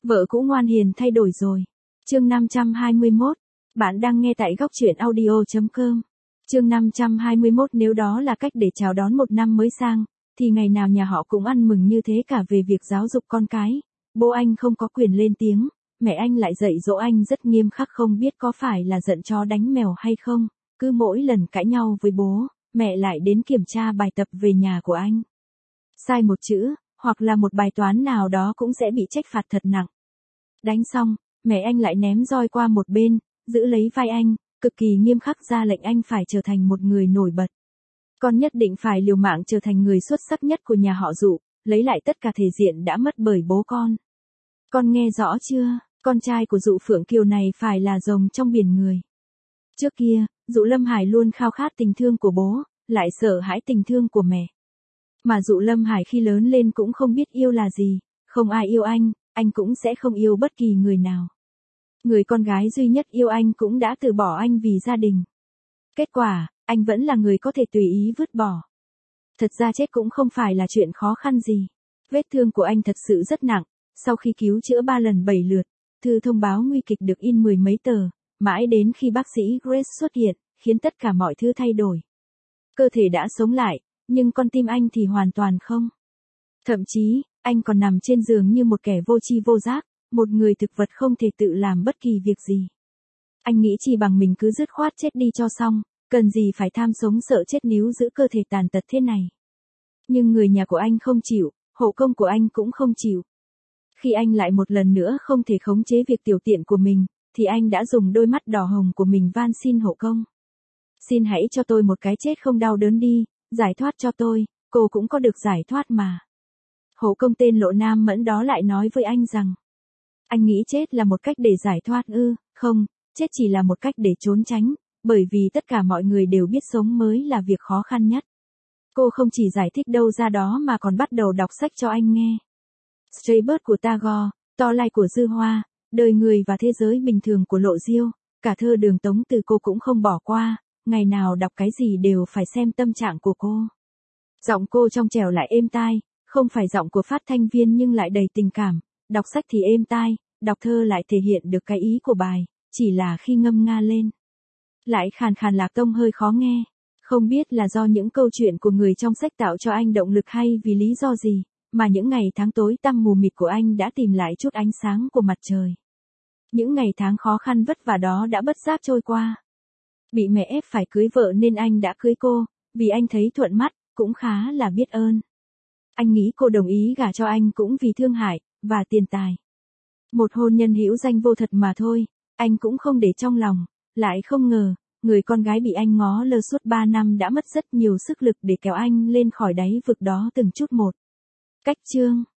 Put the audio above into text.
Vợ cũ ngoan hiền thay đổi rồi. Chương 521. Bạn đang nghe tại góc truyện audio.com. Chương 521. Nếu đó là cách để chào đón một năm mới sang, thì ngày nào nhà họ cũng ăn mừng như thế cả. Về việc giáo dục con cái, bố anh không có quyền lên tiếng, mẹ anh lại dạy dỗ anh rất nghiêm khắc, không biết có phải là giận chó đánh mèo hay không. Cứ mỗi lần cãi nhau với bố, mẹ lại đến kiểm tra bài tập về nhà của anh. Sai một chữ, hoặc là một bài toán nào đó cũng sẽ bị trách phạt thật nặng. Đánh xong, mẹ anh lại ném roi qua một bên, giữ lấy vai anh, cực kỳ nghiêm khắc ra lệnh anh phải trở thành một người nổi bật. Con nhất định phải liều mạng trở thành người xuất sắc nhất của nhà họ Dụ, lấy lại tất cả thể diện đã mất bởi bố con. Con nghe rõ chưa, con trai của Dụ Phượng Kiều này phải là rồng trong biển người. Trước kia, Dụ Lâm Hải luôn khao khát tình thương của bố, lại sợ hãi tình thương của mẹ. Mà Dụ Lâm Hải khi lớn lên cũng không biết yêu là gì, không ai yêu anh cũng sẽ không yêu bất kỳ người nào. Người con gái duy nhất yêu anh cũng đã từ bỏ anh vì gia đình. Kết quả, anh vẫn là người có thể tùy ý vứt bỏ. Thật ra chết cũng không phải là chuyện khó khăn gì. Vết thương của anh thật sự rất nặng, sau khi cứu chữa 3 lần 7 lượt, thư thông báo nguy kịch được in 10 mấy tờ, mãi đến khi bác sĩ Grace xuất hiện, khiến tất cả mọi thứ thay đổi. Cơ thể đã sống lại, nhưng con tim anh thì hoàn toàn không. Thậm chí, anh còn nằm trên giường như một kẻ vô tri vô giác, một người thực vật không thể tự làm bất kỳ việc gì. Anh nghĩ chỉ bằng mình cứ dứt khoát chết đi cho xong, cần gì phải tham sống sợ chết níu giữ cơ thể tàn tật thế này. Nhưng người nhà của anh không chịu, hộ công của anh cũng không chịu. Khi anh lại một lần nữa không thể khống chế việc tiểu tiện của mình, thì anh đã dùng đôi mắt đỏ hồng của mình van xin hộ công. Xin hãy cho tôi một cái chết không đau đớn đi, giải thoát cho tôi, cô cũng có được giải thoát mà. Hộ công tên Lộ Nam Mẫn đó lại nói với anh rằng, anh nghĩ chết là một cách để giải thoát ư? Không, chết chỉ là một cách để trốn tránh, bởi vì tất cả mọi người đều biết sống mới là việc khó khăn nhất. Cô không chỉ giải thích đâu ra đó mà còn bắt đầu đọc sách cho anh nghe. Stray Bird của Tagore, Twilight của Dư Hoa, Đời người và thế giới bình thường của Lộ Diêu, cả thơ Đường Tống Từ cô cũng không bỏ qua, ngày nào đọc cái gì đều phải xem tâm trạng của cô. Giọng cô trong trẻo lại êm tai, không phải giọng của phát thanh viên nhưng lại đầy tình cảm, đọc sách thì êm tai, đọc thơ lại thể hiện được cái ý của bài, chỉ là khi ngâm nga lên. Lại khàn khàn lạc tông hơi khó nghe, không biết là do những câu chuyện của người trong sách tạo cho anh động lực hay vì lý do gì, mà những ngày tháng tối tăm mù mịt của anh đã tìm lại chút ánh sáng của mặt trời. Những ngày tháng khó khăn vất vả đó đã bất giác trôi qua. Bị mẹ ép phải cưới vợ nên anh đã cưới cô, vì anh thấy thuận mắt, cũng khá là biết ơn. Anh nghĩ cô đồng ý gả cho anh cũng vì thương hại, và tiền tài. Một hôn nhân hữu danh vô thật mà thôi, anh cũng không để trong lòng, lại không ngờ, người con gái bị anh ngó lơ suốt 3 năm đã mất rất nhiều sức lực để kéo anh lên khỏi đáy vực đó từng chút một. Cách chương